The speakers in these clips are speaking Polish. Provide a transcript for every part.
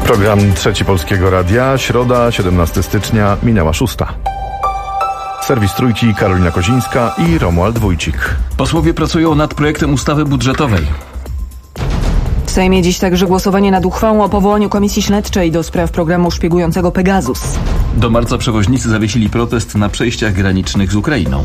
Program Trzeci Polskiego Radia, środa, 17 stycznia, minęła 6. Serwis Trójki, Karolina Kozińska i Romuald Wójcik. Posłowie pracują nad projektem ustawy budżetowej. W Sejmie dziś także głosowanie nad uchwałą o powołaniu Komisji Śledczej do spraw programu szpiegującego Pegasus. Do marca przewoźnicy zawiesili protest na przejściach granicznych z Ukrainą.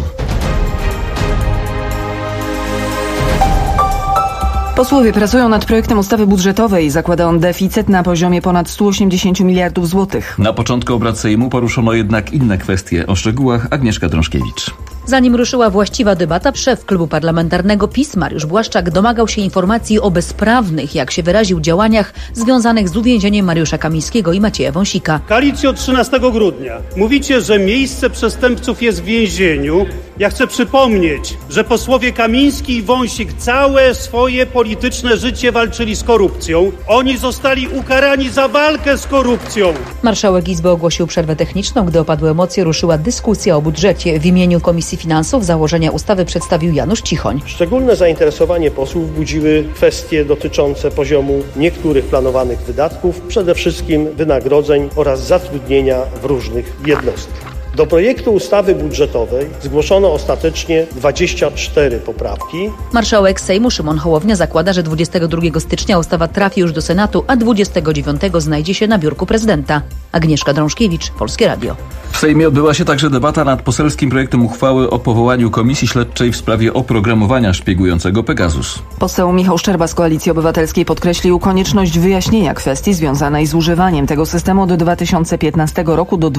Posłowie pracują nad projektem ustawy budżetowej. Zakłada on deficyt na poziomie ponad 180 miliardów złotych. Na początku obrad Sejmu poruszono jednak inne kwestie. O szczegółach Agnieszka Drążkiewicz. Zanim ruszyła właściwa debata, szef klubu parlamentarnego PiS Mariusz Błaszczak domagał się informacji o bezprawnych, jak się wyraził, działaniach związanych z uwięzieniem Mariusza Kamińskiego i Macieja Wąsika. Koalicjo, 13 grudnia mówicie, że miejsce przestępców jest w więzieniu. Ja chcę przypomnieć, że posłowie Kamiński i Wąsik całe swoje polityczne życie walczyli z korupcją. Oni zostali ukarani za walkę z korupcją. Marszałek Izby ogłosił przerwę techniczną. Gdy opadły emocje, ruszyła dyskusja o budżecie. W imieniu Komisji Finansów założenia ustawy przedstawił Janusz Cichoń. Szczególne zainteresowanie posłów budziły kwestie dotyczące poziomu niektórych planowanych wydatków, przede wszystkim wynagrodzeń oraz zatrudnienia w różnych jednostkach. Do projektu ustawy budżetowej zgłoszono ostatecznie 24 poprawki. Marszałek Sejmu Szymon Hołownia zakłada, że 22 stycznia ustawa trafi już do Senatu, a 29 znajdzie się na biurku prezydenta. Agnieszka Drążkiewicz, Polskie Radio. W Sejmie odbyła się także debata nad poselskim projektem uchwały o powołaniu Komisji Śledczej w sprawie oprogramowania szpiegującego Pegasus. Poseł Michał Szczerba z Koalicji Obywatelskiej podkreślił konieczność wyjaśnienia kwestii związanej z używaniem tego systemu od 2015 roku do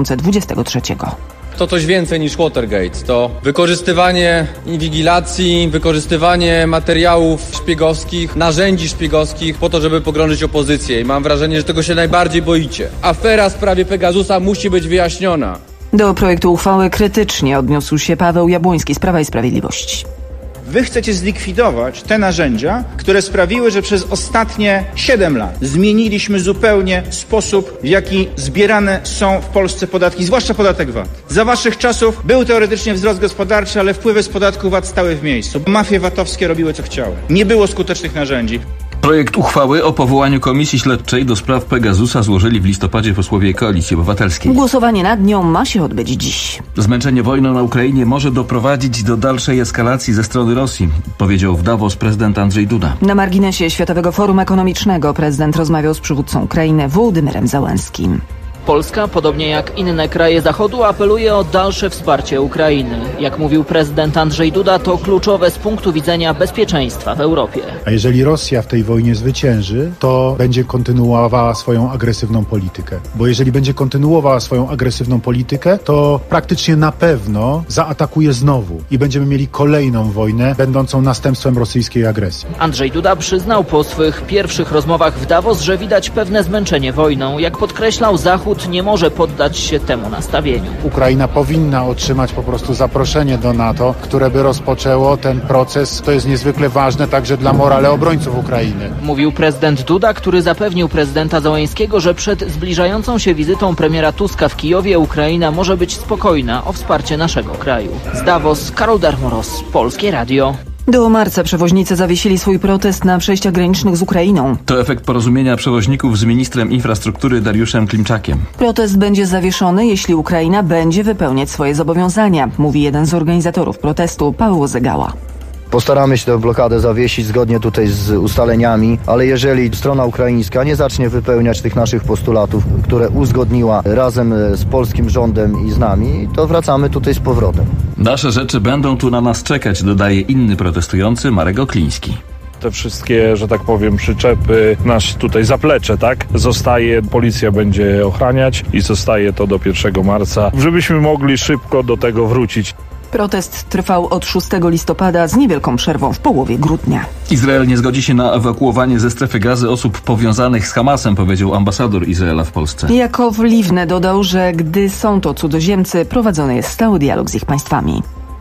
2023. To coś więcej niż Watergate. To wykorzystywanie inwigilacji, wykorzystywanie materiałów szpiegowskich, narzędzi szpiegowskich po to, żeby pogrążyć opozycję. I mam wrażenie, że tego się najbardziej boicie. Afera w sprawie Pegasusa musi być wyjaśniona. Do projektu uchwały krytycznie odniósł się Paweł Jabłoński z Prawa i Sprawiedliwości. Wy chcecie zlikwidować te narzędzia, które sprawiły, że przez ostatnie 7 lat zmieniliśmy zupełnie sposób, w jaki zbierane są w Polsce podatki, zwłaszcza podatek VAT. Za waszych czasów był teoretycznie wzrost gospodarczy, ale wpływy z podatku VAT stały w miejscu. Mafie VAT-owskie robiły co chciały. Nie było skutecznych narzędzi. Projekt uchwały o powołaniu Komisji Śledczej do spraw Pegasusa złożyli w listopadzie posłowie Koalicji Obywatelskiej. Głosowanie nad nią ma się odbyć dziś. Zmęczenie wojną na Ukrainie może doprowadzić do dalszej eskalacji ze strony Rosji, powiedział w Davos prezydent Andrzej Duda. Na marginesie Światowego Forum Ekonomicznego prezydent rozmawiał z przywódcą Ukrainy Wołodymyrem Zełenskim. Polska, podobnie jak inne kraje Zachodu, apeluje o dalsze wsparcie Ukrainy. Jak mówił prezydent Andrzej Duda, to kluczowe z punktu widzenia bezpieczeństwa w Europie. A jeżeli Rosja w tej wojnie zwycięży, to będzie kontynuowała swoją agresywną politykę. Bo jeżeli będzie kontynuowała swoją agresywną politykę, to praktycznie na pewno zaatakuje znowu i będziemy mieli kolejną wojnę, będącą następstwem rosyjskiej agresji. Andrzej Duda przyznał po swych pierwszych rozmowach w Davos, że widać pewne zmęczenie wojną. Jak podkreślał, Zachód nie może poddać się temu nastawieniu. Ukraina powinna otrzymać po prostu zaproszenie do NATO, które by rozpoczęło ten proces. To jest niezwykle ważne także dla morale obrońców Ukrainy. Mówił prezydent Duda, który zapewnił prezydenta Zełenskiego, że przed zbliżającą się wizytą premiera Tuska w Kijowie Ukraina może być spokojna o wsparcie naszego kraju. Z Davos, Karol Darmoros, Polskie Radio. Do marca przewoźnicy zawiesili swój protest na przejściach granicznych z Ukrainą. To efekt porozumienia przewoźników z ministrem infrastruktury Dariuszem Klimczakiem. Protest będzie zawieszony, jeśli Ukraina będzie wypełniać swoje zobowiązania, mówi jeden z organizatorów protestu, Paweł Zygała. Postaramy się tę blokadę zawiesić zgodnie tutaj z ustaleniami, ale jeżeli strona ukraińska nie zacznie wypełniać tych naszych postulatów, które uzgodniła razem z polskim rządem i z nami, to wracamy tutaj z powrotem. Nasze rzeczy będą tu na nas czekać, dodaje inny protestujący Marek Okliński. Te wszystkie, że tak powiem, przyczepy, nasz tutaj zaplecze, tak? Zostaje, policja będzie ochraniać i zostaje to do 1 marca, żebyśmy mogli szybko do tego wrócić. Protest trwał od 6 listopada z niewielką przerwą w połowie grudnia. Izrael nie zgodzi się na ewakuowanie ze strefy Gazy osób powiązanych z Hamasem, powiedział ambasador Izraela w Polsce. Jakow Livne dodał, że gdy są to cudzoziemcy, prowadzony jest stały dialog z ich państwami.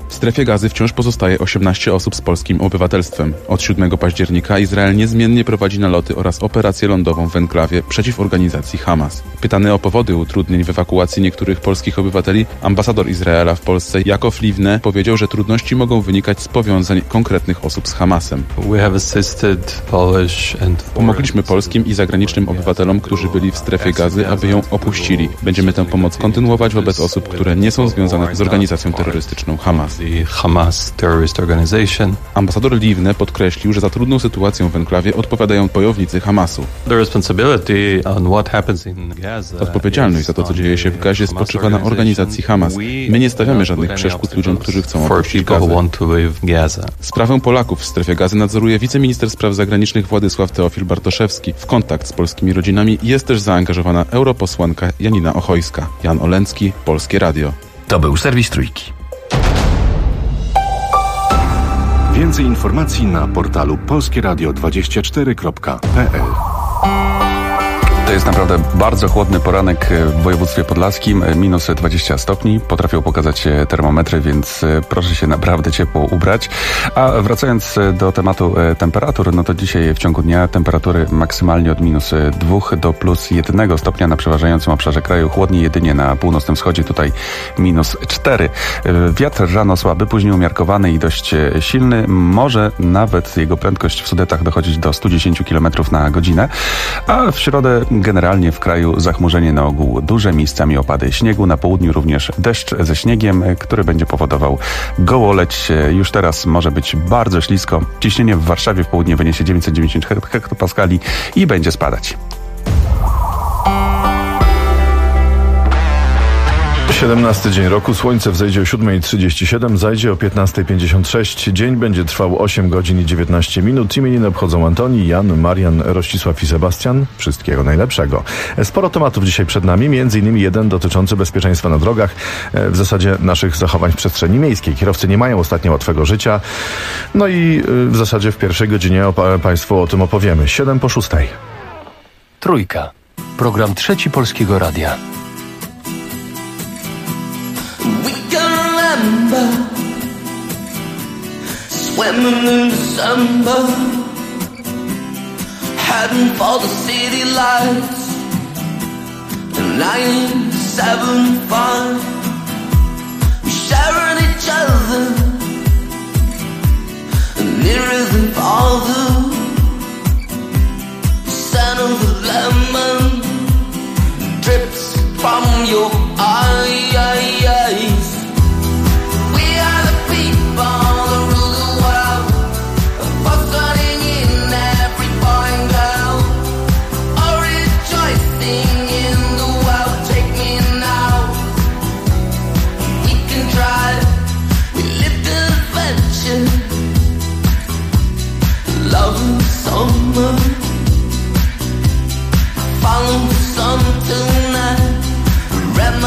W strefie Gazy wciąż pozostaje 18 osób z polskim obywatelstwem. Od 7 października Izrael niezmiennie prowadzi naloty oraz operację lądową w enklawie przeciw organizacji Hamas. Pytany o powody utrudnień w ewakuacji niektórych polskich obywateli, ambasador Izraela w Polsce Jakow Livne powiedział, że trudności mogą wynikać z powiązań konkretnych osób z Hamasem. Pomogliśmy polskim i zagranicznym obywatelom, którzy byli w strefie Gazy, aby ją opuścili. Będziemy tę pomoc kontynuować wobec osób, które nie są związane z organizacją terrorystyczną Hamas. Ambasador Livne podkreślił, że za trudną sytuacją w enklawie odpowiadają bojownicy Hamasu. Odpowiedzialność za to, co dzieje się w Gazie, spoczywa na organizacji Hamas. My nie stawiamy żadnych przeszkód ludziom, którzy chcą opuścić Gazę. Sprawę Polaków w strefie Gazy nadzoruje wiceminister spraw zagranicznych Władysław Teofil Bartoszewski. W kontakt z polskimi rodzinami jest też zaangażowana europosłanka Janina Ochojska. Jan Olencki, Polskie Radio. To był serwis Trójki. Więcej informacji na portalu polskieradio24.pl. To jest naprawdę bardzo chłodny poranek w województwie podlaskim. Minus 20 stopni. Potrafią pokazać termometry, więc proszę się naprawdę ciepło ubrać. A wracając do tematu temperatur, no to dzisiaj w ciągu dnia temperatury maksymalnie od minus 2 do plus 1 stopnia na przeważającym obszarze kraju. Chłodniej jedynie na północnym wschodzie, tutaj minus 4. Wiatr rano słaby, później umiarkowany i dość silny. Może nawet jego prędkość w Sudetach dochodzić do 110 km na godzinę. A w środę generalnie w kraju zachmurzenie na ogół duże, miejscami opady śniegu, na południu również deszcz ze śniegiem, który będzie powodował gołoleć. Już teraz może być bardzo ślisko. Ciśnienie w Warszawie w południe wyniesie 990 hektopaskali i będzie spadać. 17 dzień roku, słońce wzejdzie o 7:37, zajdzie o 15:56. Dzień będzie trwał 8 godzin i 19 minut. Imieniny obchodzą Antoni, Jan, Marian, Rościsław i Sebastian. Wszystkiego najlepszego. Sporo tematów dzisiaj przed nami, między innymi jeden dotyczący bezpieczeństwa na drogach, w zasadzie naszych zachowań w przestrzeni miejskiej. Kierowcy nie mają ostatnio łatwego życia. No i w zasadzie w pierwszej godzinie Państwu o tym opowiemy. 7:06. Trójka. Program Trzeci Polskiego Radia. Swimming in December, heading for the city lights. 975, sharing each other, nearer than farther. Scent of the lemon drips from your eyes. We are the people that rule the world, fostering in every boy and girl, all rejoicing in the world. Take me now, we can try. We lived in adventure, love in summer, follow the sun tonight.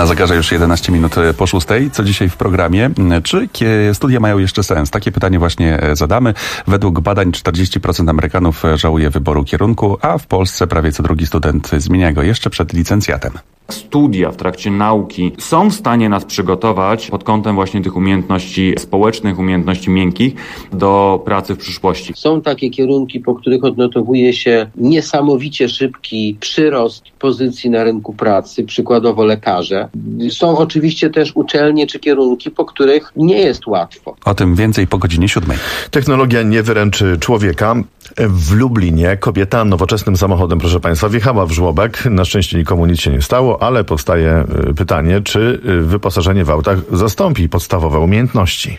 Na zegarze już 11 minut po 6. Co dzisiaj w programie? Czy studia mają jeszcze sens? Takie pytanie właśnie zadamy. Według badań 40% Amerykanów żałuje wyboru kierunku, a w Polsce prawie co drugi student zmienia go jeszcze przed licencjatem. Studia w trakcie nauki są w stanie nas przygotować pod kątem właśnie tych umiejętności społecznych, umiejętności miękkich do pracy w przyszłości. Są takie kierunki, po których odnotowuje się niesamowicie szybki przyrost pozycji na rynku pracy, przykładowo lekarze. Są oczywiście też uczelnie czy kierunki, po których nie jest łatwo. O tym więcej po godzinie 7. Technologia nie wyręczy człowieka. W Lublinie kobieta nowoczesnym samochodem, proszę Państwa, wjechała w żłobek. Na szczęście nikomu nic się nie stało, ale powstaje pytanie, czy wyposażenie w autach zastąpi podstawowe umiejętności.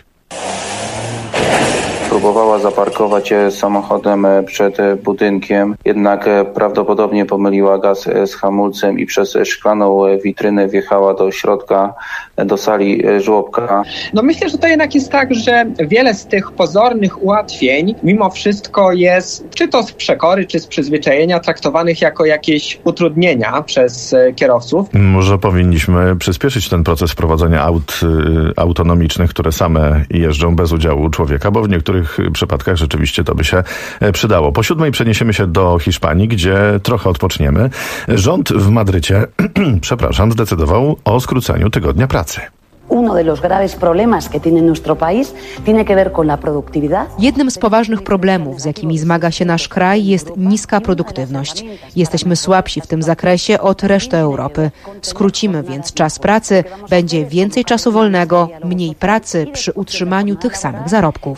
Próbowała zaparkować samochodem przed budynkiem, jednak prawdopodobnie pomyliła gaz z hamulcem i przez szklaną witrynę wjechała do środka, do sali żłobka. No myślę, że to jednak jest tak, że wiele z tych pozornych ułatwień mimo wszystko jest, czy to z przekory, czy z przyzwyczajenia, traktowanych jako jakieś utrudnienia przez kierowców. Może powinniśmy przyspieszyć ten proces wprowadzenia aut autonomicznych, które same jeżdżą bez udziału człowieka, bo w niektórych przypadkach rzeczywiście to by się przydało. Po 7 przeniesiemy się do Hiszpanii, gdzie trochę odpoczniemy. Rząd w Madrycie, zdecydował o skróceniu tygodnia pracy. Jednym z poważnych problemów, z jakimi zmaga się nasz kraj, jest niska produktywność. Jesteśmy słabsi w tym zakresie od reszty Europy. Skrócimy więc czas pracy, będzie więcej czasu wolnego, mniej pracy przy utrzymaniu tych samych zarobków.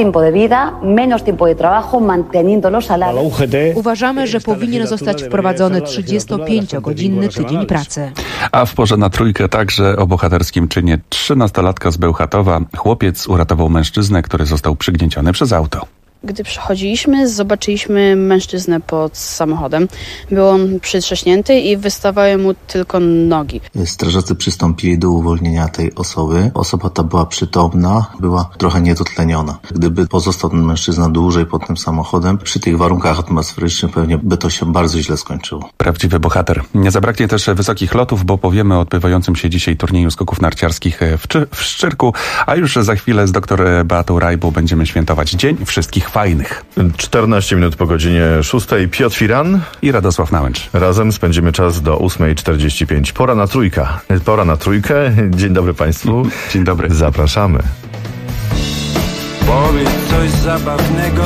Uważamy, że powinien zostać wprowadzony 35-godzinny tydzień pracy. A w porze na trójkę także o bohaterskim czynie 13-latka z Bełchatowa. Chłopiec uratował mężczyznę, który został przygnieciony przez auto. Gdy przechodziliśmy, zobaczyliśmy mężczyznę pod samochodem. Był on przytrzaśnięty i wystawały mu tylko nogi. Strażacy przystąpili do uwolnienia tej osoby. Osoba ta była przytomna, była trochę niedotleniona. Gdyby pozostał ten mężczyzna dłużej pod tym samochodem, przy tych warunkach atmosferycznych pewnie by to się bardzo źle skończyło. Prawdziwy bohater. Nie zabraknie też wysokich lotów, bo powiemy o odbywającym się dzisiaj turnieju skoków narciarskich w Szczyrku, a już za chwilę z dr Beatą Rajbą będziemy świętować Dzień Wszystkich Fajnych. 14 minut po godzinie 6. Piotr Firan i Radosław Nałęcz. Razem spędzimy czas do 8:45. Pora na trójkę. Dzień dobry Państwu. Dzień dobry. Zapraszamy. Powiedz coś zabawnego,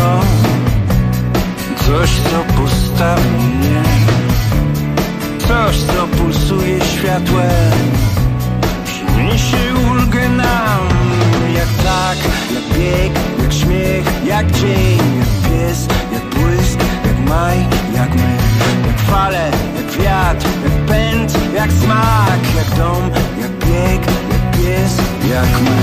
coś co postawi mnie, coś co pulsuje światłem, przyniesie ulgę nam. Jak tak, jak bieg, jak śmiech, jak dzień, jak pies, jak błysk, jak maj, jak my, jak fale, jak wiatr, jak pęd, jak smak, jak dom, jak bieg, jak pies, jak my.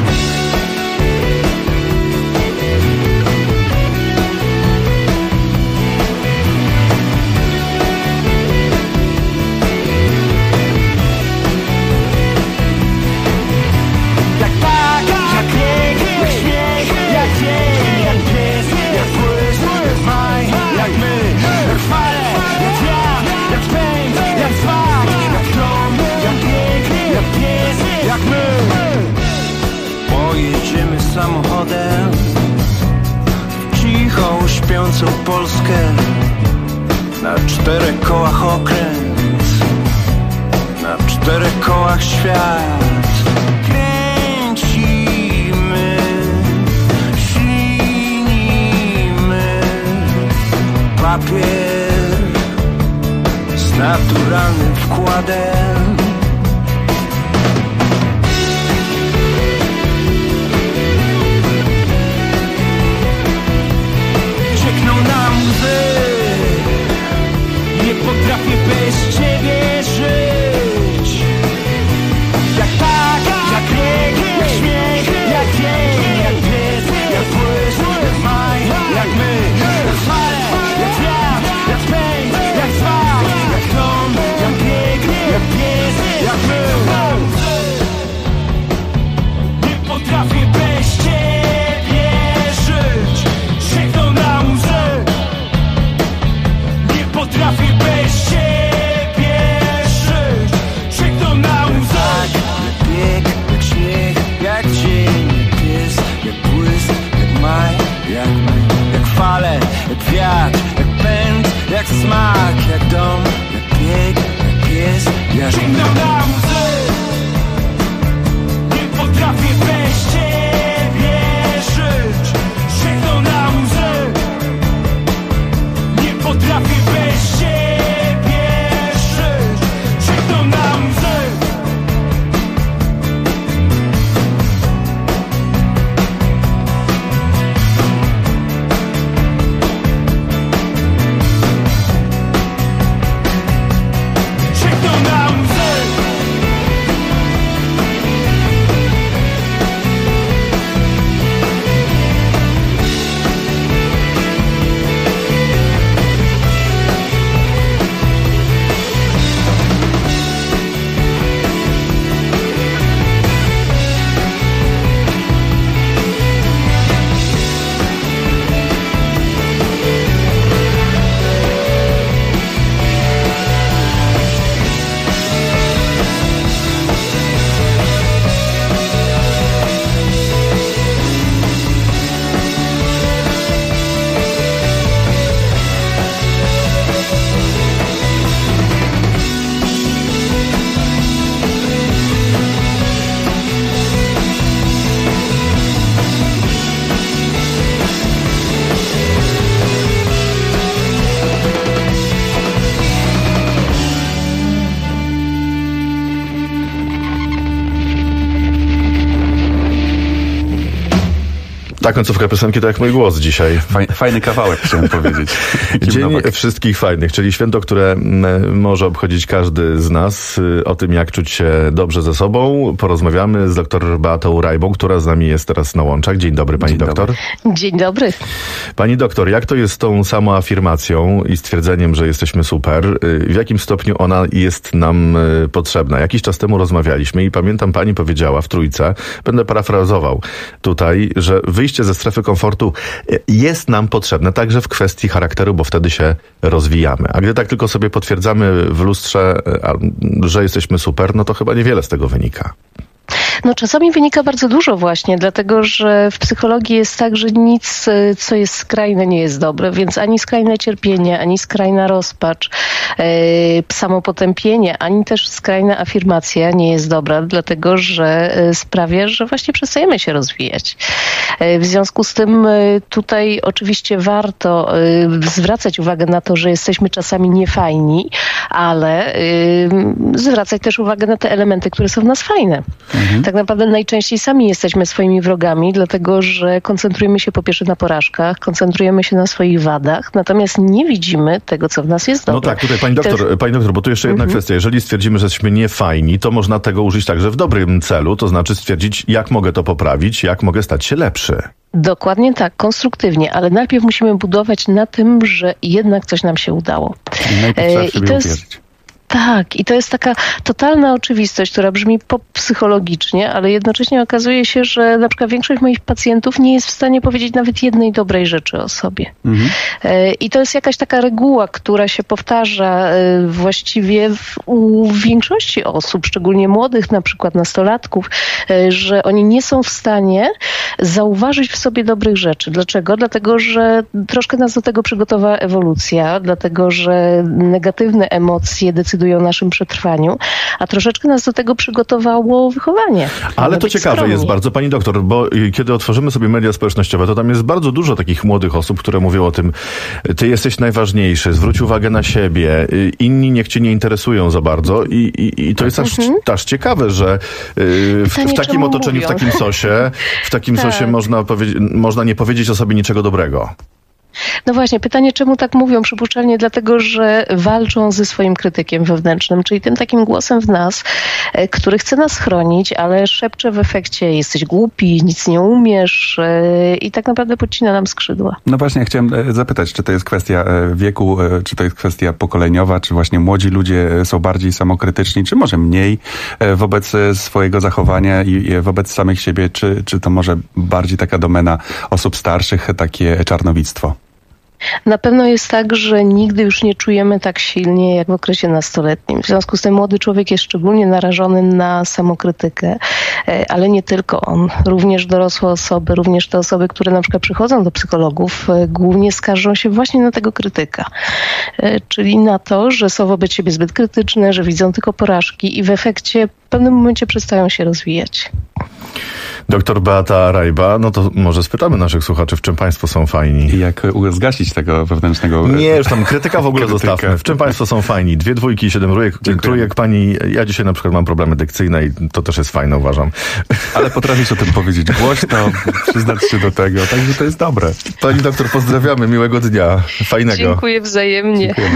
Samochodem w cichą, śpiącą Polskę, na 4 kołach okręt, na 4 kołach świat. Kręcimy, ślinimy papier z naturalnym wkładem. Nie potrafię bez ciebie żyć. Jak tak, jak rek, jak śmiech, jak dzień, jak pies, jak błysk, jak maj, jak my, jak fale, jak wiatr, jak pęd, jak smak, jak dom, jak bieg, jak pies. smak, jak dom, jak bieg, jak pies. Ja żegnam na łzy. Nie potrafię bez ciebie żyć. Żegnam na łzy. Nie potrafię bez ciebie żyć. Żegnam na łzy. Ta końcówka piosenki to jak mój głos dzisiaj. Fajny kawałek, chciałem powiedzieć. Dzień wszystkich fajnych, czyli święto, które może obchodzić każdy z nas. O tym, jak czuć się dobrze ze sobą, porozmawiamy z dr Beatą Rajbą, która z nami jest teraz na łączach. Dzień dobry, pani doktor. Dzień dobry. Pani doktor, jak to jest z tą samoafirmacją i stwierdzeniem, że jesteśmy super? W jakim stopniu ona jest nam potrzebna? Jakiś czas temu rozmawialiśmy i pamiętam, pani powiedziała w Trójce, będę parafrazował tutaj, że wyjście ze strefy komfortu jest nam potrzebne także w kwestii charakteru, bo wtedy się rozwijamy. A gdy tak tylko sobie potwierdzamy w lustrze, że jesteśmy super, no to chyba niewiele z tego wynika. No czasami wynika bardzo dużo właśnie, dlatego że w psychologii jest tak, że nic, co jest skrajne, nie jest dobre, więc ani skrajne cierpienie, ani skrajna rozpacz, samopotępienie, ani też skrajna afirmacja nie jest dobra, dlatego że sprawia, że właśnie przestajemy się rozwijać. W związku z tym tutaj oczywiście warto zwracać uwagę na to, że jesteśmy czasami niefajni, ale zwracać też uwagę na te elementy, które są w nas fajne. Tak naprawdę najczęściej sami jesteśmy swoimi wrogami, dlatego że koncentrujemy się po pierwsze na porażkach, koncentrujemy się na swoich wadach, natomiast nie widzimy tego, co w nas jest dobre. No tak, tutaj pani doktor, bo tu jeszcze jedna kwestia. Jeżeli stwierdzimy, że jesteśmy niefajni, to można tego użyć także w dobrym celu, to znaczy stwierdzić, jak mogę to poprawić, jak mogę stać się lepszy. Dokładnie tak, konstruktywnie, ale najpierw musimy budować na tym, że jednak coś nam się udało. I to jest Tak, i to jest taka totalna oczywistość, która brzmi psychologicznie, ale jednocześnie okazuje się, że na przykład większość moich pacjentów nie jest w stanie powiedzieć nawet jednej dobrej rzeczy o sobie. I to jest jakaś taka reguła, która się powtarza właściwie u większości osób, szczególnie młodych, na przykład nastolatków, że oni nie są w stanie zauważyć w sobie dobrych rzeczy. Dlaczego? Dlatego, że troszkę nas do tego przygotowała ewolucja, dlatego, że negatywne emocje decydują o naszym przetrwaniu, a troszeczkę nas do tego przygotowało wychowanie. Ale to ciekawe jest bardzo, pani doktor, bo kiedy otworzymy sobie media społecznościowe, to tam jest bardzo dużo takich młodych osób, które mówią o tym, ty jesteś najważniejszy, zwróć uwagę na siebie, inni niech cię nie interesują za bardzo i to jest aż ciekawe, że w takim otoczeniu, w takim sosie można nie powiedzieć o sobie niczego dobrego. No właśnie, pytanie, czemu tak mówią? Przypuszczalnie dlatego, że walczą ze swoim krytykiem wewnętrznym, czyli tym takim głosem w nas, który chce nas chronić, ale szepcze w efekcie: jesteś głupi, nic nie umiesz i tak naprawdę podcina nam skrzydła. No właśnie, chciałem zapytać, czy to jest kwestia wieku, czy to jest kwestia pokoleniowa, czy właśnie młodzi ludzie są bardziej samokrytyczni, czy może mniej wobec swojego zachowania i wobec samych siebie, czy to może bardziej taka domena osób starszych, takie czarnowictwo? Na pewno jest tak, że nigdy już nie czujemy tak silnie jak w okresie nastoletnim. W związku z tym młody człowiek jest szczególnie narażony na samokrytykę, ale nie tylko on. Również dorosłe osoby, również te osoby, które na przykład przychodzą do psychologów, głównie skarżą się właśnie na tego krytyka. Czyli na to, że są wobec siebie zbyt krytyczne, że widzą tylko porażki i w efekcie w pewnym momencie przestają się rozwijać. Doktor Beata Rajba, no to może spytamy naszych słuchaczy, w czym państwo są fajni. Jak zgasić tego wewnętrznego... Nie, już tam krytyka w ogóle zostawmy. W czym państwo są fajni? 2 dwójki, 7 trójek pani... Ja dzisiaj na przykład mam problemy dykcyjne i to też jest fajne, uważam. Ale potrafisz o tym powiedzieć głośno, przyznać się do tego, także to jest dobre. Pani doktor, pozdrawiamy, miłego dnia, fajnego. Dziękuję wzajemnie. Dziękujemy.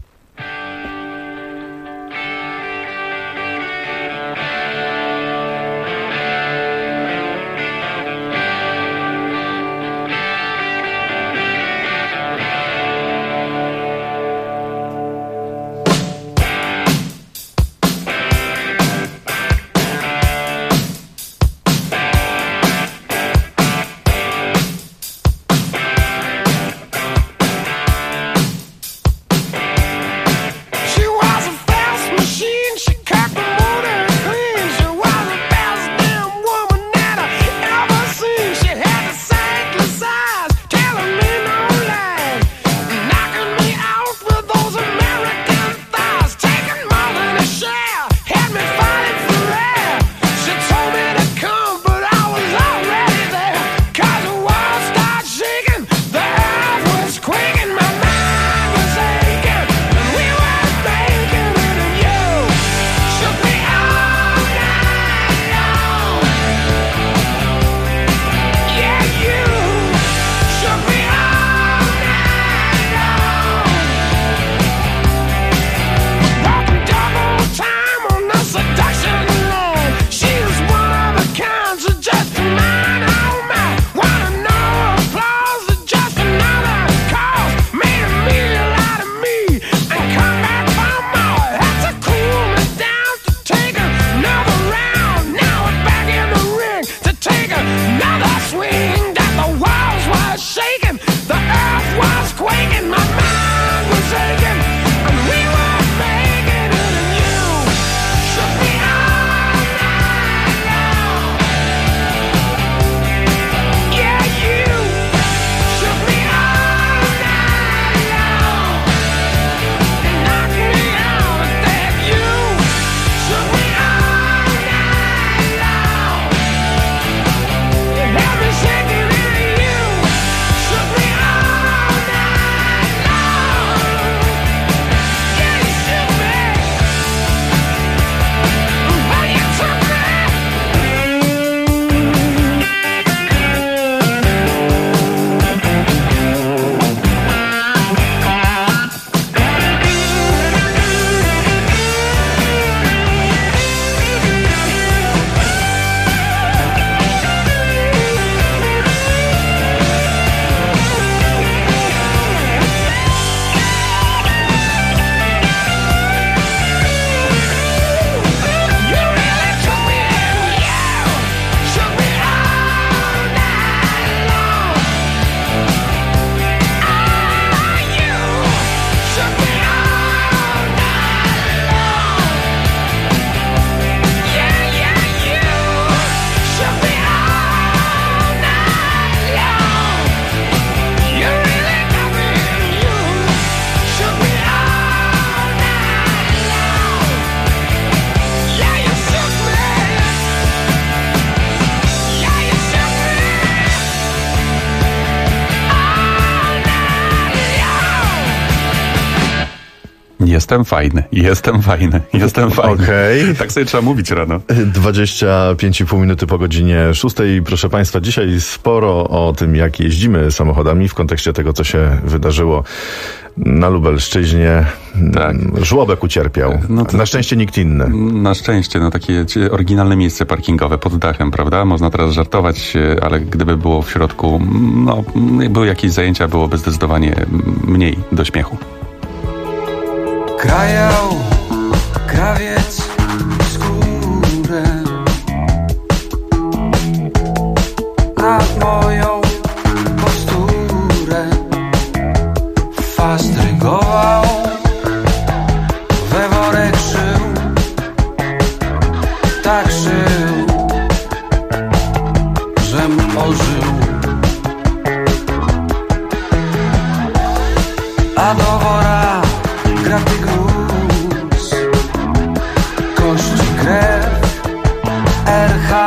Jestem fajny. Okej. Tak sobie trzeba mówić rano. 25,5 minuty po godzinie 6. Proszę Państwa, dzisiaj sporo o tym, jak jeździmy samochodami w kontekście tego, co się wydarzyło na Lubelszczyźnie. Tak. Żłobek ucierpiał. No to, na szczęście nikt inny. Na szczęście, takie oryginalne miejsce parkingowe pod dachem, prawda? Można teraz żartować, ale gdyby było w środku, były jakieś zajęcia, byłoby zdecydowanie mniej do śmiechu. Krajał krawiec skórę nad moją posturę. a do wora graty gruz, kości, krew, RH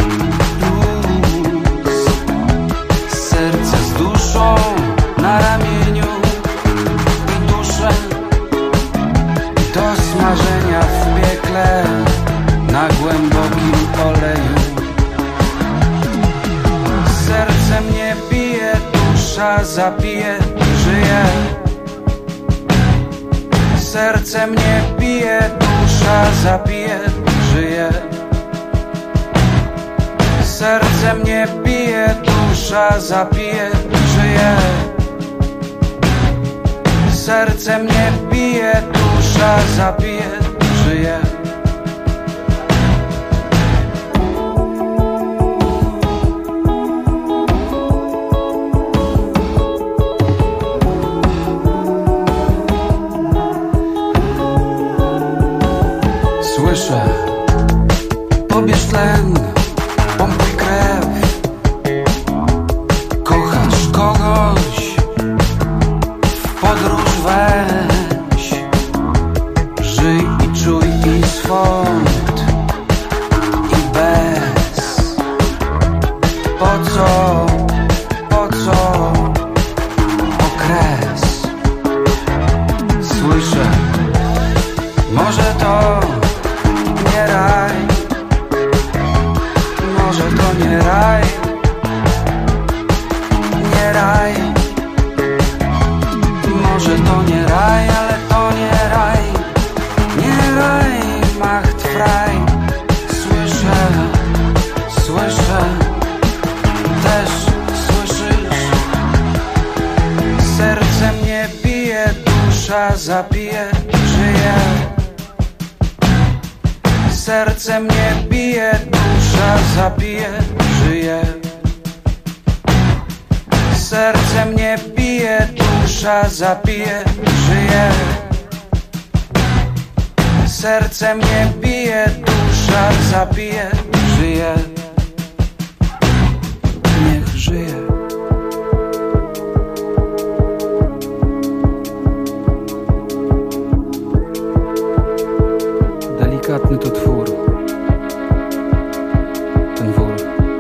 plus, serce z duszą na ramieniu i duszę do smażenia w piekle na głębokim oleju. Serce mnie bije, dusza zabije, żyje. Serce mnie bije, dusza zabije, żyje. Serce mnie bije, dusza zabije, żyje. Serce mnie bije, dusza zabije, żyje. Słyszę, pobierz tlen, pompuj krew, kochasz kogoś, w podróż weź, żyj i czuj i swąd i bez. Po co okres? Słyszę, może to nie raj, może to nie raj, nie raj, może to nie raj, ale to nie raj, nie raj, macht frei. Słyszę, też słyszysz, serce mnie bije, dusza zabije, żyje. Serce mnie bije, dusza zabije, żyje. Serce mnie bije, dusza zabije, żyje. Serce mnie bije, dusza zabije, żyje. Niech żyje. Delikatny to twór, ten wór.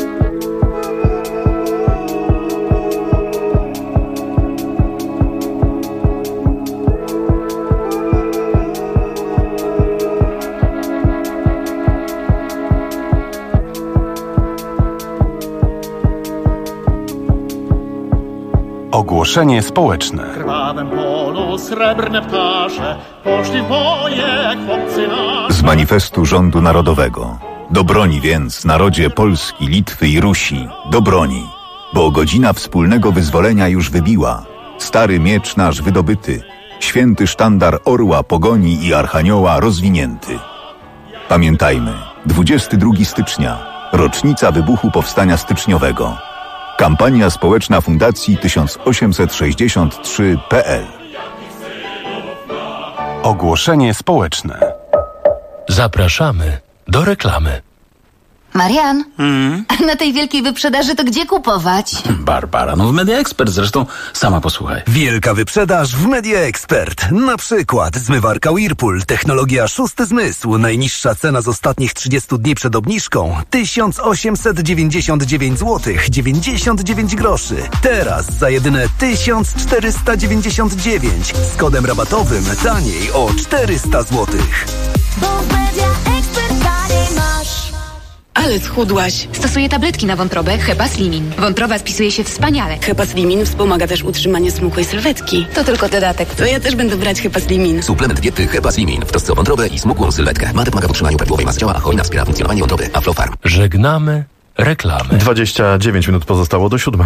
Ogłoszenie społeczne. W krwawym polu srebrne ptasze poszli w boje chłopcy nasi. Z manifestu rządu narodowego. Do broni więc, narodzie Polski, Litwy i Rusi. Do broni, bo godzina wspólnego wyzwolenia już wybiła. Stary miecz nasz wydobyty. Święty sztandar orła, pogoni i archanioła rozwinięty. Pamiętajmy, 22 stycznia, rocznica wybuchu powstania styczniowego. Kampania społeczna Fundacji 1863.pl. Ogłoszenie społeczne. Zapraszamy do reklamy. Marian, a na tej wielkiej wyprzedaży to gdzie kupować? Barbara, no w Media Expert, zresztą sama posłuchaj. Wielka wyprzedaż w Media Expert. Na przykład zmywarka Whirlpool, technologia szósty zmysł. Najniższa cena z ostatnich 30 dni przed obniżką 1899 zł 99 groszy. Teraz za jedyne 1499 z kodem rabatowym taniej o 400 zł. Bo w Media Expert taniej masz. Ale schudłaś. Stosuję tabletki na wątrobę Hepaslimin. Wątroba spisuje się wspaniale. Hepaslimin wspomaga też utrzymanie smukłej sylwetki. To tylko dodatek. To ja też będę brać Hepaslimin. Suplement diety Hepaslimin w trosce o wątrobę i smukłą sylwetkę. Ma pomaga w utrzymaniu prawidłowej masy ciała, a choina wspiera funkcjonowanie wątroby. Aflofarm. Żegnamy reklamy. 29 minut pozostało do 7.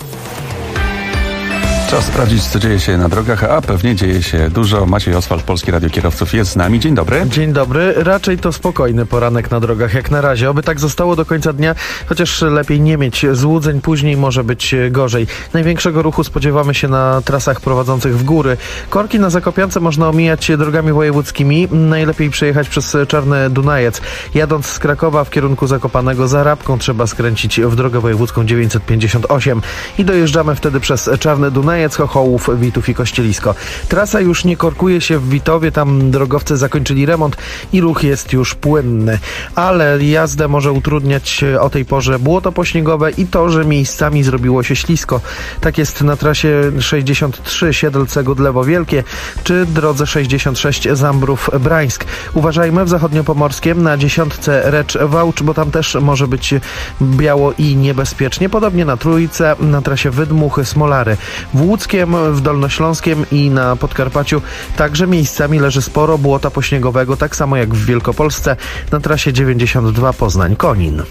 Czas sprawdzić, co dzieje się na drogach, a pewnie dzieje się dużo. Maciej Oswald, Polskie Radio Kierowców jest z nami. Dzień dobry. Dzień dobry. Raczej to spokojny poranek na drogach jak na razie. Oby tak zostało do końca dnia, chociaż lepiej nie mieć złudzeń. Później może być gorzej. Największego ruchu spodziewamy się na trasach prowadzących w góry. Korki na Zakopiance można omijać drogami wojewódzkimi. Najlepiej przejechać przez Czarny Dunajec. Jadąc z Krakowa w kierunku Zakopanego za Rabką trzeba skręcić w drogę wojewódzką 958 i dojeżdżamy wtedy przez Czarny Dunajec Majec, Chochołów, Witów i Kościelisko. Trasa już nie korkuje się w Witowie, tam drogowcy zakończyli remont i ruch jest już płynny. Ale jazdę może utrudniać o tej porze błoto pośniegowe i to, że miejscami zrobiło się ślisko. Tak jest na trasie 63 Siedlce-Godlewo Wielkie czy drodze 66 Zambrów-Brańsk. Uważajmy w zachodniopomorskiem na 10 Recz-Wałcz, bo tam też może być biało i niebezpiecznie. Podobnie na Trójce, na trasie Wydmuchy-Smolary. W Łódzkiem, w Dolnośląskiem i na Podkarpaciu także miejscami leży sporo błota pośniegowego, tak samo jak w Wielkopolsce na trasie 92 Poznań-Konin.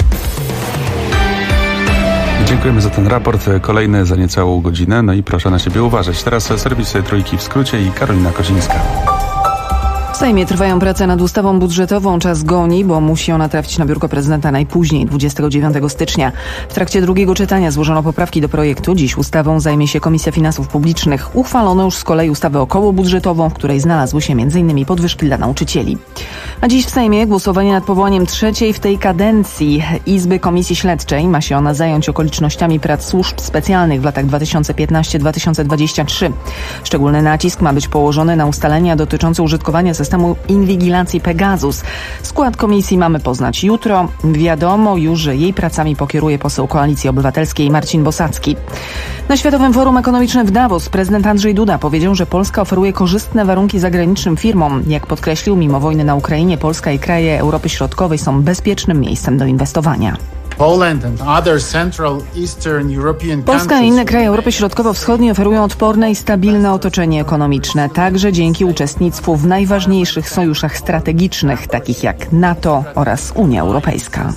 Dziękujemy za ten raport. Kolejny za niecałą godzinę. No i proszę na siebie uważać. Teraz serwis Trójki w skrócie i Karolina Kozińska. W Sejmie trwają prace nad ustawą budżetową. Czas goni, bo musi ona trafić na biurko prezydenta najpóźniej 29 stycznia. W trakcie drugiego czytania złożono poprawki do projektu. Dziś ustawą zajmie się Komisja Finansów Publicznych. Uchwalono już z kolei ustawę okołobudżetową, w której znalazły się m.in. podwyżki dla nauczycieli. A dziś w Sejmie głosowanie nad powołaniem trzeciej w tej kadencji Izby Komisji Śledczej. Ma się ona zająć okolicznościami prac służb specjalnych w latach 2015-2023. Szczególny nacisk ma być położony na ustalenia dotyczące użytkowania systemu inwigilacji Pegasus. Skład komisji mamy poznać jutro. Wiadomo już, że jej pracami pokieruje poseł Koalicji Obywatelskiej Marcin Bosacki. Na Światowym Forum Ekonomicznym w Davos prezydent Andrzej Duda powiedział, że Polska oferuje korzystne warunki zagranicznym firmom. Jak podkreślił, mimo wojny na Ukrainie Polska i kraje Europy Środkowej są bezpiecznym miejscem do inwestowania. Polska i inne kraje Europy Środkowo-Wschodniej oferują odporne i stabilne otoczenie ekonomiczne, także dzięki uczestnictwu w najważniejszych sojuszach strategicznych, takich jak NATO oraz Unia Europejska.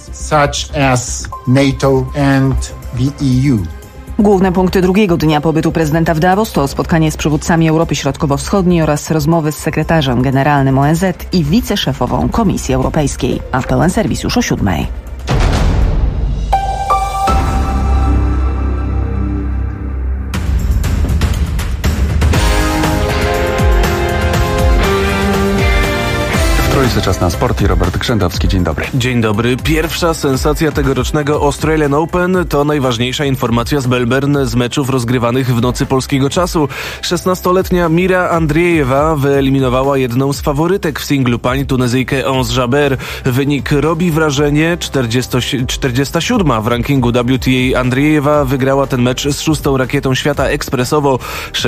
Główne punkty drugiego dnia pobytu prezydenta w Davos to spotkanie z przywódcami Europy Środkowo-Wschodniej oraz rozmowy z sekretarzem generalnym ONZ i wiceszefową Komisji Europejskiej. A pełen serwis już o 7:00. Czas na sport i Robert Krzętowski. Dzień dobry. Dzień dobry. Pierwsza sensacja tegorocznego Australian Open to najważniejsza informacja z Melbourne z meczów rozgrywanych w nocy polskiego czasu. 16-letnia Mira Andriejewa wyeliminowała jedną z faworytek w singlu pań, Tunezyjkę Ons Jabeur. Wynik robi wrażenie. 47 w rankingu WTA Andriejewa wygrała ten mecz z 6. rakietą świata ekspresowo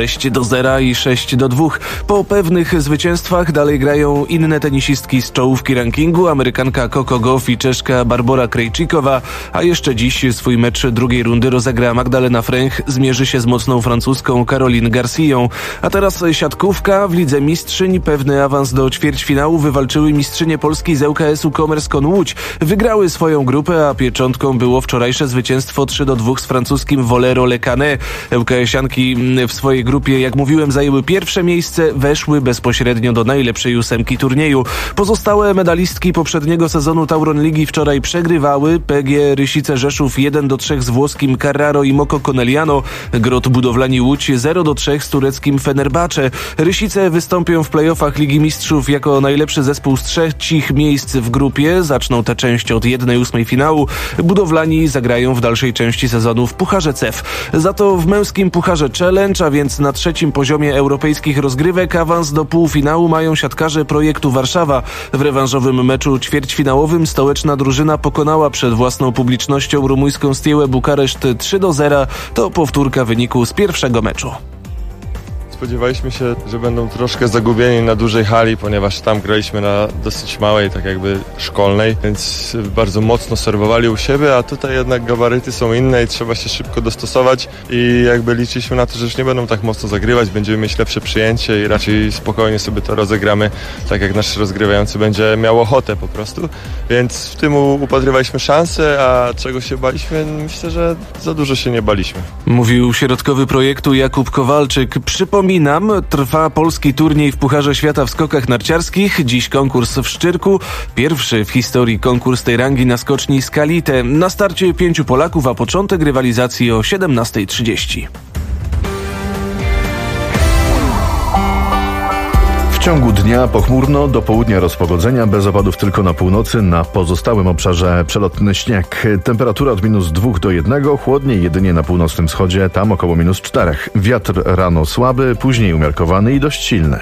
6-0 i 6-2. Po pewnych zwycięstwach dalej grają inne tenisistki z czołówki rankingu, Amerykanka Coco Gauff i Czeszka Barbora Krejcikowa, a jeszcze dziś swój mecz drugiej rundy rozegra Magdalena Fręch, zmierzy się z mocną francuską Caroline Garcillą. A teraz siatkówka w Lidze Mistrzyń. Pewny awans do ćwierćfinału wywalczyły mistrzynie Polski z ŁKS-u Commerce Łódź. Wygrały swoją grupę, a pieczątką było wczorajsze zwycięstwo 3-2 z francuskim Volero Le Canet. ŁKS-ianki w swojej grupie, jak mówiłem, zajęły pierwsze miejsce, weszły bezpośrednio do najlepszej ósemki turnieju. Pozostałe medalistki poprzedniego sezonu Tauron Ligi wczoraj przegrywały. PG Rysice Rzeszów 1-3 z włoskim Carraro i Moko Conegliano. Grot Budowlani Łódź 0-3 z tureckim Fenerbahce. Rysice wystąpią w playoffach Ligi Mistrzów jako najlepszy zespół z 3 miejsc w grupie. Zaczną tę część od 1/8 finału. Budowlani zagrają w dalszej części sezonu w Pucharze CEF. Za to w męskim Pucharze Challenge, a więc na 3. poziomie europejskich rozgrywek, awans do półfinału mają siatkarze Projektu Warszawa. W rewanżowym meczu ćwierćfinałowym stołeczna drużyna pokonała przed własną publicznością rumuńską Steaua Bukareszt 3-0. To powtórka wyniku z pierwszego meczu. Spodziewaliśmy się, że będą troszkę zagubieni na dużej hali, ponieważ tam graliśmy na dosyć małej, tak jakby szkolnej, więc bardzo mocno serwowali u siebie, a tutaj jednak gabaryty są inne i trzeba się szybko dostosować i jakby liczyliśmy na to, że już nie będą tak mocno zagrywać, będziemy mieć lepsze przyjęcie i raczej spokojnie sobie to rozegramy, tak jak nasz rozgrywający będzie miał ochotę po prostu, więc w tym upatrywaliśmy szansę, a czego się baliśmy? Myślę, że za dużo się nie baliśmy. Mówił środkowy Projektu Jakub Kowalczyk. Przypominam, trwa polski turniej w Pucharze Świata w skokach narciarskich. Dziś konkurs w Szczyrku. Pierwszy w historii konkurs tej rangi na skoczni Skalite. Na starcie 5 Polaków, a początek rywalizacji o 17:30. ciągu dnia pochmurno, do południa rozpogodzenia, bez opadów tylko na północy, na pozostałym obszarze przelotny śnieg. Temperatura od -2 do 1, chłodniej jedynie na północnym wschodzie, tam około -4. Wiatr rano słaby, później umiarkowany i dość silny.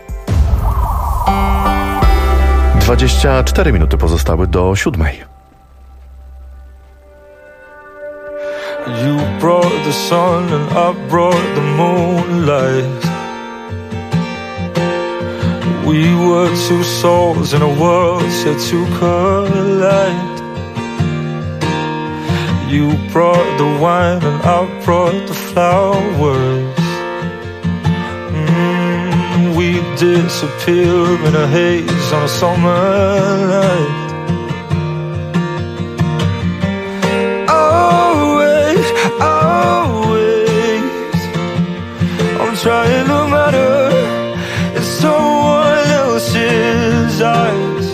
24 minuty pozostały do 7. You brought the sun and I brought the moonlight. We were two souls in a world set to collide. You brought the wine and I brought the flowers. We disappear in a haze on a summer night. Always, I'm trying to matter in someone else's eyes.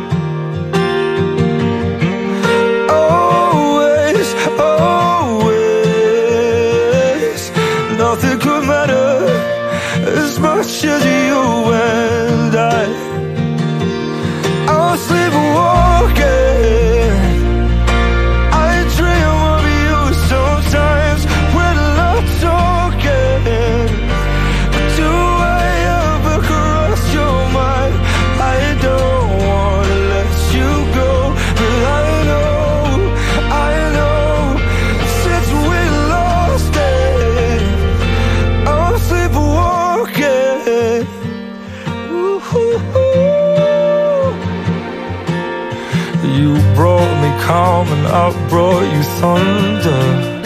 Always, nothing could matter as much as you and I. I'm sleepwalking. I dream of you sometimes when I'm talking. But do I ever cross your mind? I don't wanna let you go, but I know since we lost it, I'm sleepwalking. You brought me calm and I brought you thunder.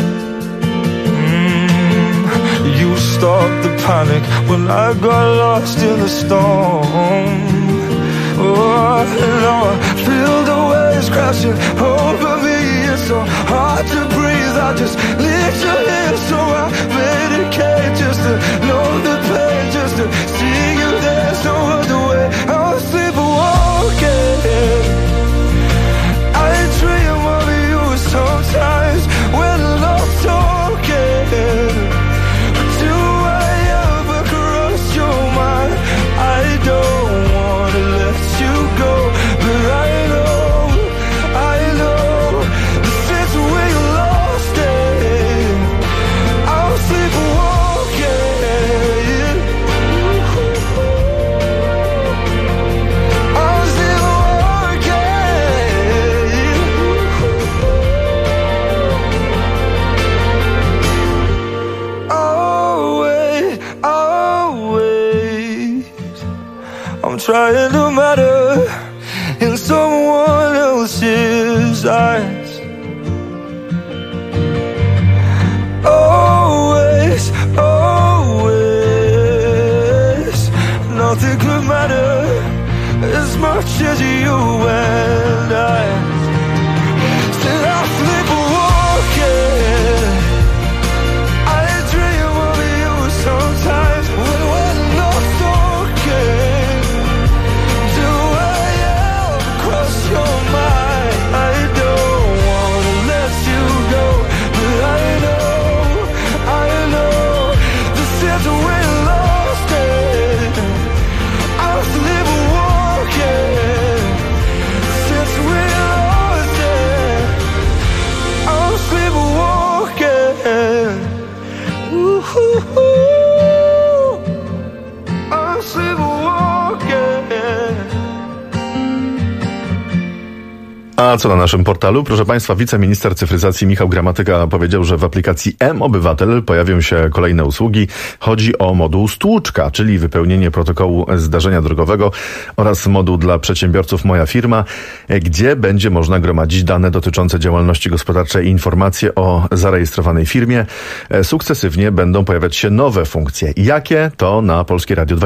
You stopped the panic when I got lost in the storm. Oh, now I feel the waves crashing over me. It's so hard to breathe. I just need you here, so I medicate just to know the pain, just to see you. There's no other way. I'm sleepwalking. I dream of you sometimes when I'm talking. Do I ever cross your mind? I don't wanna let you go, but I know since we lost it, I'm sleepwalking. I'm sleepwalking. Always, I'm trying to matter in someone else's eyes. Always, nothing could matter as much as you and I. Still I'm sleepwalking. I dream of you sometimes when we're not talking. Do I ever cross your mind? I don't wanna let you go, but I know the sense we lost it. I'm sleepwalking. Since we lost it, I'm sleepwalking. Ooh, I'm sleepwalking. A co na naszym portalu? Proszę Państwa, wiceminister cyfryzacji Michał Gramatyka powiedział, że w aplikacji M-Obywatel pojawią się kolejne usługi. Chodzi o moduł Stłuczka, czyli wypełnienie protokołu zdarzenia drogowego oraz moduł dla przedsiębiorców Moja Firma, gdzie będzie można gromadzić dane dotyczące działalności gospodarczej i informacje o zarejestrowanej firmie. Sukcesywnie będą pojawiać się nowe funkcje. Jakie? To na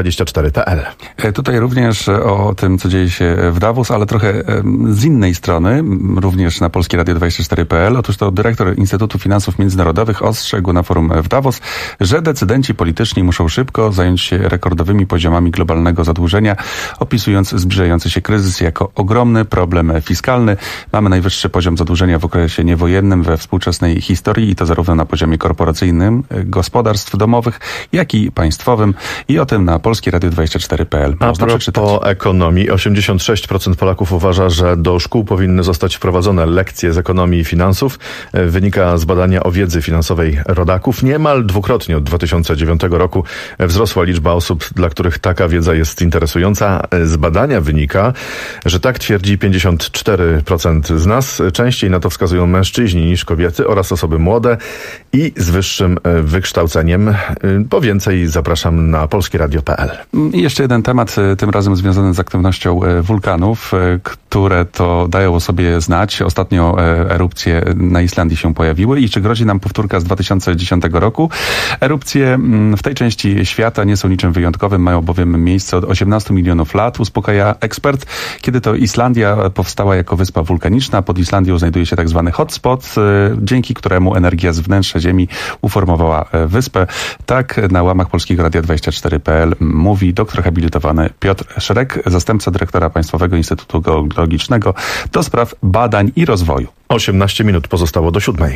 polskieradio24.pl. Tutaj również o tym, co dzieje się w Davos, ale trochę z innej strony. telefony, również na Polskie Radio 24.pl. Otóż to dyrektor Instytutu Finansów Międzynarodowych ostrzegł na forum w Davos, że decydenci polityczni muszą szybko zająć się rekordowymi poziomami globalnego zadłużenia, opisując zbliżający się kryzys jako ogromny problem fiskalny. Mamy najwyższy poziom zadłużenia w okresie niewojennym we współczesnej historii i to zarówno na poziomie korporacyjnym, gospodarstw domowych, jak i państwowym. I o tym na Polskie Radio 24.pl można przeczytać. Po ekonomii 86% Polaków uważa, że do szkół powinny zostać wprowadzone lekcje z ekonomii i finansów. Wynika z badania o wiedzy finansowej rodaków. Niemal dwukrotnie od 2009 roku wzrosła liczba osób, dla których taka wiedza jest interesująca. Z badania wynika, że tak twierdzi 54% z nas. Częściej na to wskazują mężczyźni niż kobiety oraz osoby młode i z wyższym wykształceniem. Po więcej zapraszam na polskieradio.pl. I jeszcze jeden temat, tym razem związany z aktywnością wulkanów, które to dają o sobie znać. Ostatnio erupcje na Islandii się pojawiły i czy grozi nam powtórka z 2010 roku? Erupcje w tej części świata nie są niczym wyjątkowym, mają bowiem miejsce od 18 milionów lat, uspokaja ekspert. Kiedy to Islandia powstała jako wyspa wulkaniczna, pod Islandią znajduje się tak zwany hotspot, dzięki któremu energia z wnętrza Ziemi uformowała wyspę. Tak na łamach Polskiego Radia 24.pl mówi doktor habilitowany Piotr Szrek, zastępca dyrektora Państwowego Instytutu Geologicznego do spraw badań i rozwoju. 18 minut pozostało do 7.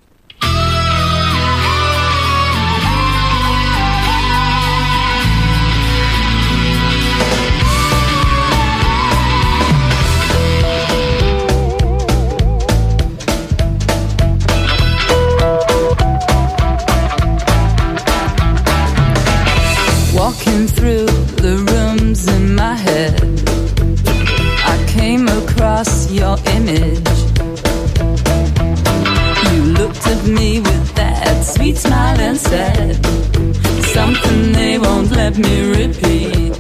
Walking through the rooms in my head, I came across your image. You looked at me with that sweet smile and said something they won't let me repeat.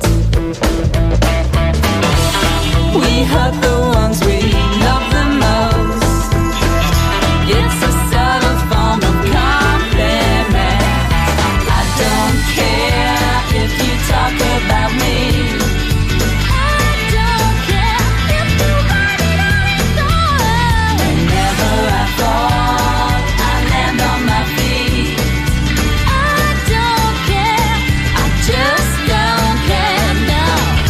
We hurt the ones we love the most. It's a subtle form of compliment. I don't care if you talk about me. I don't care if you write it on a song. Whenever I fall, I land on my feet. I don't care, I just don't care, no.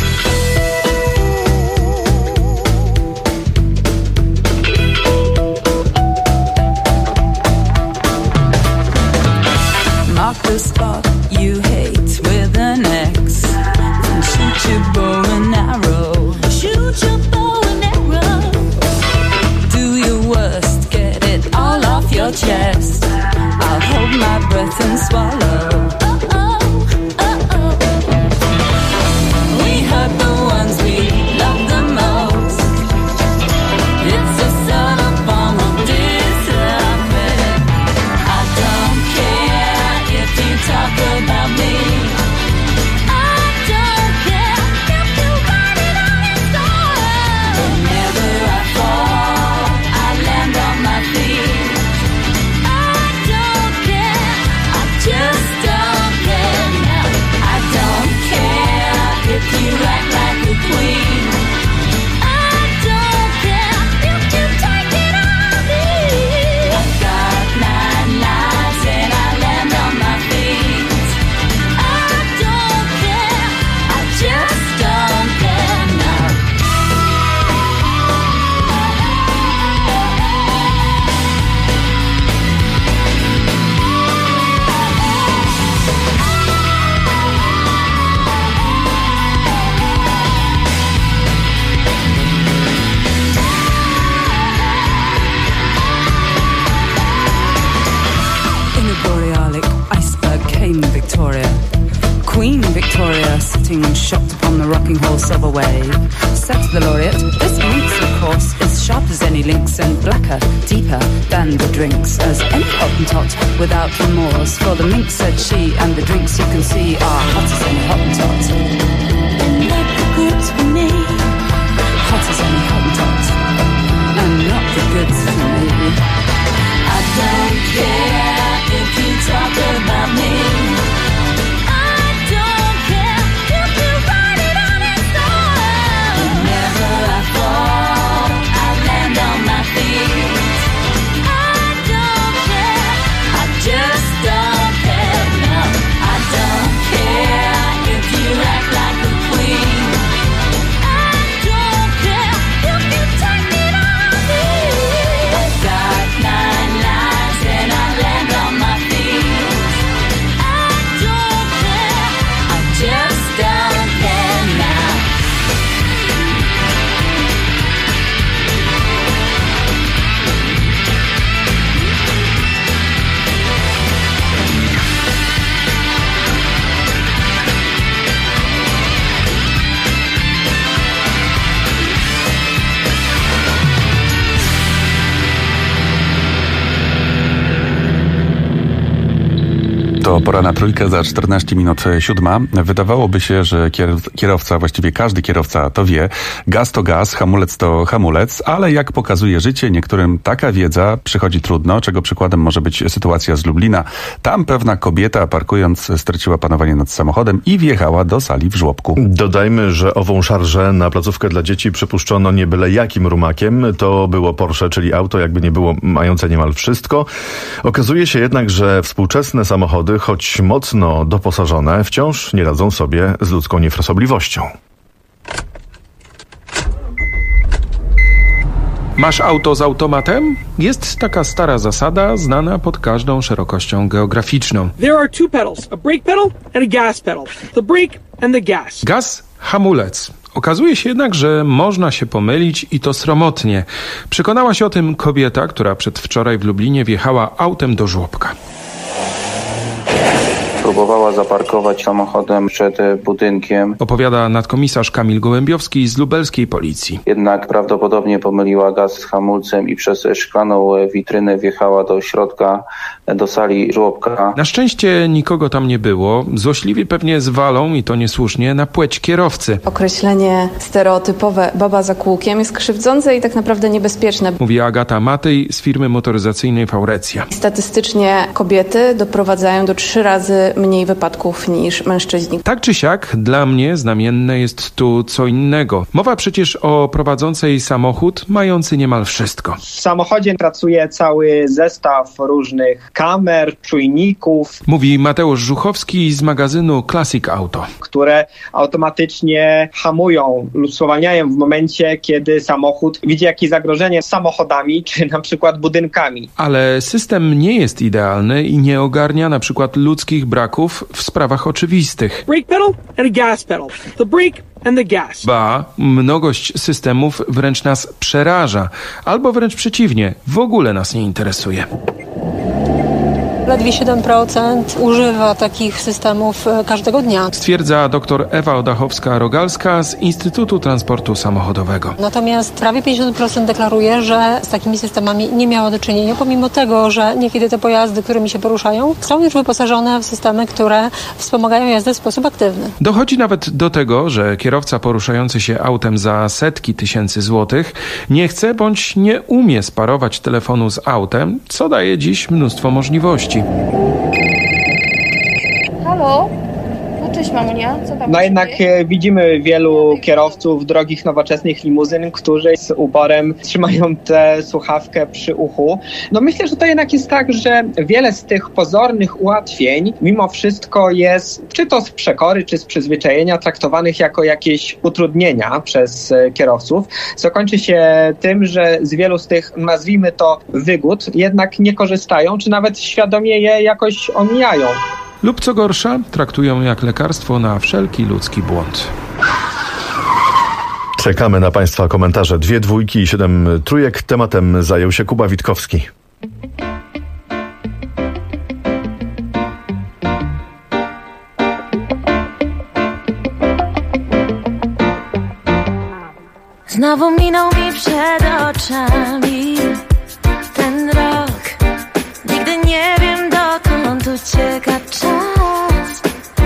Mark the spot you hate with an X and shoot your bow and arrow. Shoot your bow and arrow. Do your worst, get it all off your chest. I'll hold my breath and swallow. We hurt the ones we love the most. It's a subtle form of discipline. I don't care if you talk about me. I don't care if you write it on a song. Whenever I fall, I land on my feet. I don't care, I just don't care now. I don't care if you act like a queen. I don't care if you take it on me. I've got 9 lives and I land on my feet. I don't care, I just don't care now. In a borealic iceberg came Victoria. Queen Victoria, sitting shocked upon the rocking horse of a wave, said to the laureate, "This minx, of course, is sharp as any lynx and blacker, deeper than the drinks, as any Hottentot without remorse. For the minx," said she, "and the drinks you can see are hot as any Hottentot." Not the goods for me, hot as any Hottentot, and not the goods for me. I don't care if you talk about me. I don't care if you write it on a song. Whenever I fall, I land on pora na trójkę za 14 minut 7. Wydawałoby się, że kierowca, właściwie każdy kierowca to wie. Gaz to gaz, hamulec to hamulec, ale jak pokazuje życie, niektórym taka wiedza przychodzi trudno, czego przykładem może być sytuacja z Lublina. Tam pewna kobieta parkując straciła panowanie nad samochodem i wjechała do sali w żłobku. Dodajmy, że ową szarżę na placówkę dla dzieci przypuszczono nie byle jakim rumakiem. To było Porsche, czyli auto jakby nie było mające niemal wszystko. Okazuje się jednak, że współczesne samochody, choć mocno doposażone, wciąż nie radzą sobie z ludzką niefrasobliwością. Masz auto z automatem? Jest taka stara zasada, znana pod każdą szerokością geograficzną. There are two pedals, a brake pedal and a gas pedal. The brake and the gas. Gaz, hamulec. Okazuje się jednak, że można się pomylić i to sromotnie. Przekonała się o tym kobieta, która przedwczoraj w Lublinie wjechała autem do żłobka. Próbowała zaparkować samochodem przed budynkiem. Opowiada nadkomisarz Kamil Gołębiowski z lubelskiej policji. Jednak prawdopodobnie pomyliła gaz z hamulcem i przez szklaną witrynę wjechała do środka, do sali żłobka. Na szczęście nikogo tam nie było. Złośliwi pewnie zwalą, i to niesłusznie, na płeć kierowcy. Określenie stereotypowe baba za kółkiem jest krzywdzące i tak naprawdę niebezpieczne. Mówi Agata Matyj z firmy motoryzacyjnej Faurecja. Statystycznie kobiety doprowadzają do 3 razy mniej wypadków niż mężczyźni. Tak czy siak, dla mnie znamienne jest tu co innego. Mowa przecież o prowadzącej samochód mający niemal wszystko. W samochodzie pracuje cały zestaw różnych kamer, czujników. Mówi Mateusz Żuchowski z magazynu Classic Auto. Które automatycznie hamują lub spowalniają w momencie, kiedy samochód widzi jakieś zagrożenie samochodami czy na przykład budynkami. Ale system nie jest idealny i nie ogarnia na przykład ludzkich braków w sprawach oczywistych. Brake pedal and a gas pedal. The brake and the gas. Ba, mnogość systemów wręcz nas przeraża, albo wręcz przeciwnie, w ogóle nas nie interesuje. Ledwie 7% używa takich systemów każdego dnia. Stwierdza dr Ewa Odachowska-Rogalska z Instytutu Transportu Samochodowego. Natomiast prawie 50% deklaruje, że z takimi systemami nie miało do czynienia, pomimo tego, że niekiedy te pojazdy, którymi się poruszają, są już wyposażone w systemy, które wspomagają jazdę w sposób aktywny. Dochodzi nawet do tego, że kierowca poruszający się autem za setki tysięcy złotych nie chce bądź nie umie sparować telefonu z autem, co daje dziś mnóstwo możliwości. Halo? No cześć mamunia, co tam? No jednak widzimy wielu kierowców drogich, nowoczesnych limuzyn, którzy z uporem trzymają tę słuchawkę przy uchu. No myślę, że to jednak jest tak, że wiele z tych pozornych ułatwień mimo wszystko jest, czy to z przekory, czy z przyzwyczajenia, traktowanych jako jakieś utrudnienia przez kierowców, co kończy się tym, że z wielu z tych, nazwijmy to, wygód jednak nie korzystają, czy nawet świadomie je jakoś omijają. Lub co gorsza, traktują jak lekarstwo na wszelki ludzki błąd. Czekamy na Państwa komentarze. 2 dwójki i 7 trójek. Tematem zajął się Kuba Witkowski. Znowu minął mi przed oczami ten rok. Nigdy nie wiem, dokąd ucieka czas.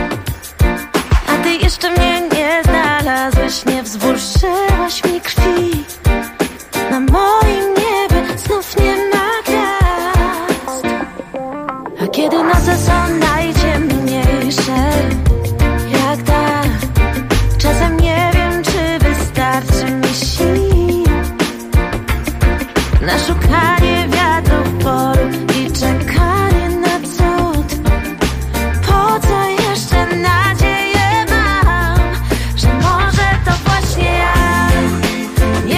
A ty jeszcze mnie nie znalazłeś, nie wzburzyłaś mi krwi. Na moim niebie znów nie ma gwiazd. A kiedy noce są najciemniejsze, jak tak, czasem nie wiem, czy wystarczy mi sił na szukanie wiatru w polu i czekanie na cud. Po co jeszcze nadzieję mam, że może to właśnie ja?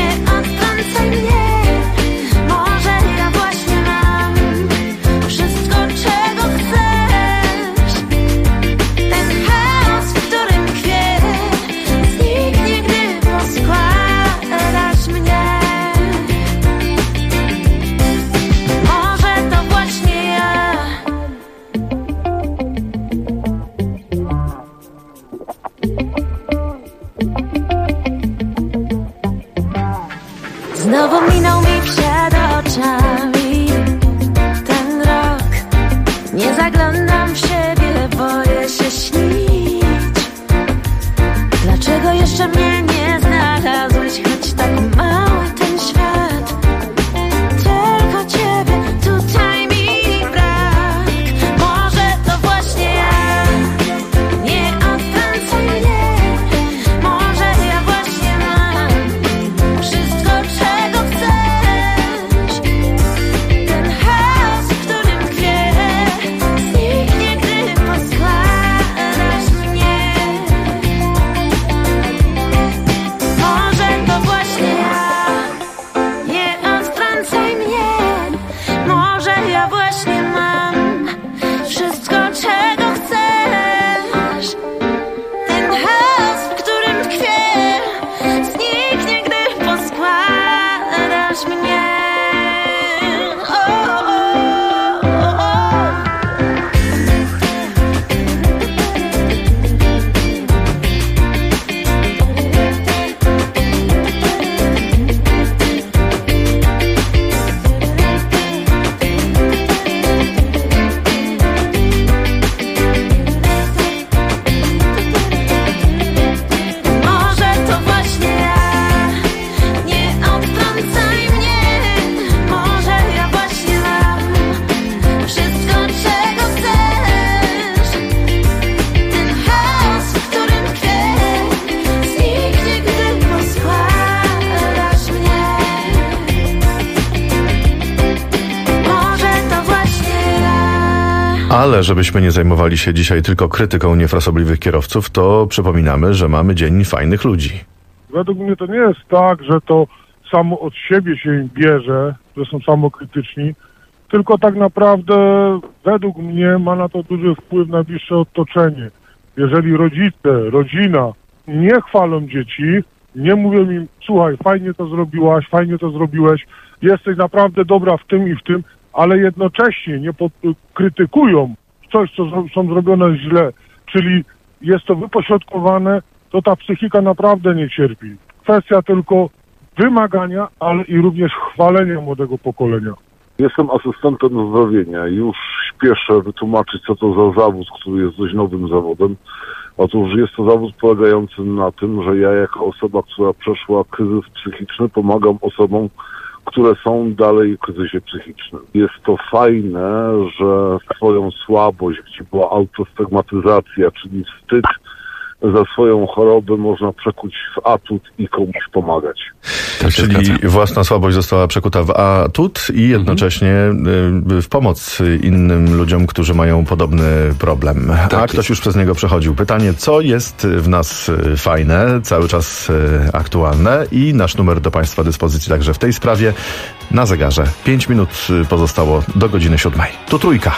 ale żebyśmy nie zajmowali się dzisiaj tylko krytyką niefrasobliwych kierowców, to przypominamy, że mamy Dzień Fajnych Ludzi. Według mnie to nie jest tak, że to samo od siebie się im bierze, że są samokrytyczni, tylko tak naprawdę według mnie ma na to duży wpływ najbliższe otoczenie. Jeżeli rodzice, rodzina nie chwalą dzieci, nie mówią im, słuchaj, fajnie to zrobiłaś, fajnie to zrobiłeś, jesteś naprawdę dobra w tym i w tym, ale jednocześnie nie krytykują coś, co są zrobione źle, czyli jest to wypośrodkowane, to ta psychika naprawdę nie cierpi. Kwestia tylko wymagania, ale i również chwalenia młodego pokolenia. Jestem asystentem zdrowienia i już śpieszę wytłumaczyć, co to za zawód, który jest dość nowym zawodem. Otóż jest to zawód polegający na tym, że ja jako osoba, która przeszła kryzys psychiczny, pomagam osobom, które są dalej w kryzysie psychicznym. Jest to fajne, że swoją słabość, gdzie była autostygmatyzacja, czyli wstyd za swoją chorobę, można przekuć w atut i komuś pomagać. Czyli własna słabość została przekuta w atut i jednocześnie w pomoc innym ludziom, którzy mają podobny problem. A ktoś już przez niego przechodził. Pytanie, co jest w nas fajne, cały czas aktualne i nasz numer do Państwa dyspozycji także w tej sprawie na zegarze. 5 minut pozostało do godziny 7. Tu Trójka.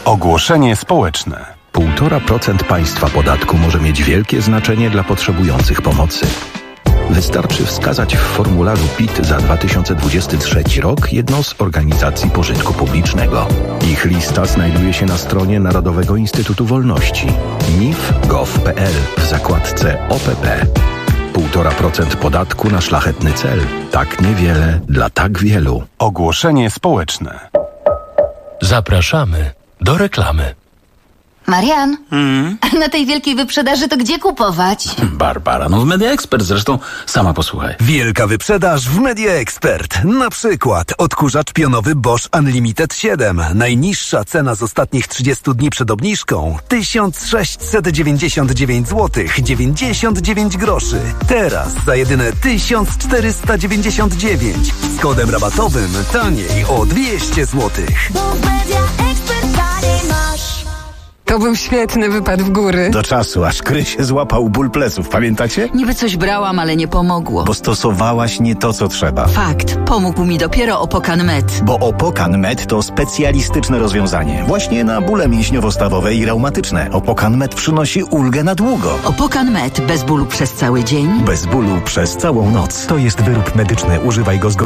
Ogłoszenie społeczne. 1,5% państwa podatku może mieć wielkie znaczenie dla potrzebujących pomocy. Wystarczy wskazać w formularzu PIT za 2023 rok jedną z organizacji pożytku publicznego. Ich lista znajduje się na stronie Narodowego Instytutu Wolności nif.gov.pl w zakładce OPP. 1,5% podatku na szlachetny cel. Tak niewiele dla tak wielu. Ogłoszenie społeczne. Zapraszamy do reklamy. Marian, a na tej wielkiej wyprzedaży to gdzie kupować? Barbara, w Media Expert, zresztą sama posłuchaj. Wielka wyprzedaż w Media Expert. Na przykład odkurzacz pionowy Bosch Unlimited 7. Najniższa cena z ostatnich 30 dni przed obniżką 1699 zł 99 groszy. Teraz za jedyne 1499. Z kodem rabatowym taniej o 200 zł. To był świetny wypad w góry. Do czasu, aż Krysie złapał ból pleców, pamiętacie? Niby coś brałam, ale nie pomogło. Bo stosowałaś nie to, co trzeba. Fakt, pomógł mi dopiero Opokan Med. Bo Opokan Med to specjalistyczne rozwiązanie. Właśnie na bóle mięśniowo-stawowe i reumatyczne. Opokan Med przynosi ulgę na długo. Opokan Med, bez bólu przez cały dzień. Bez bólu przez całą noc. To jest wyrób medyczny, używaj go zgodnie.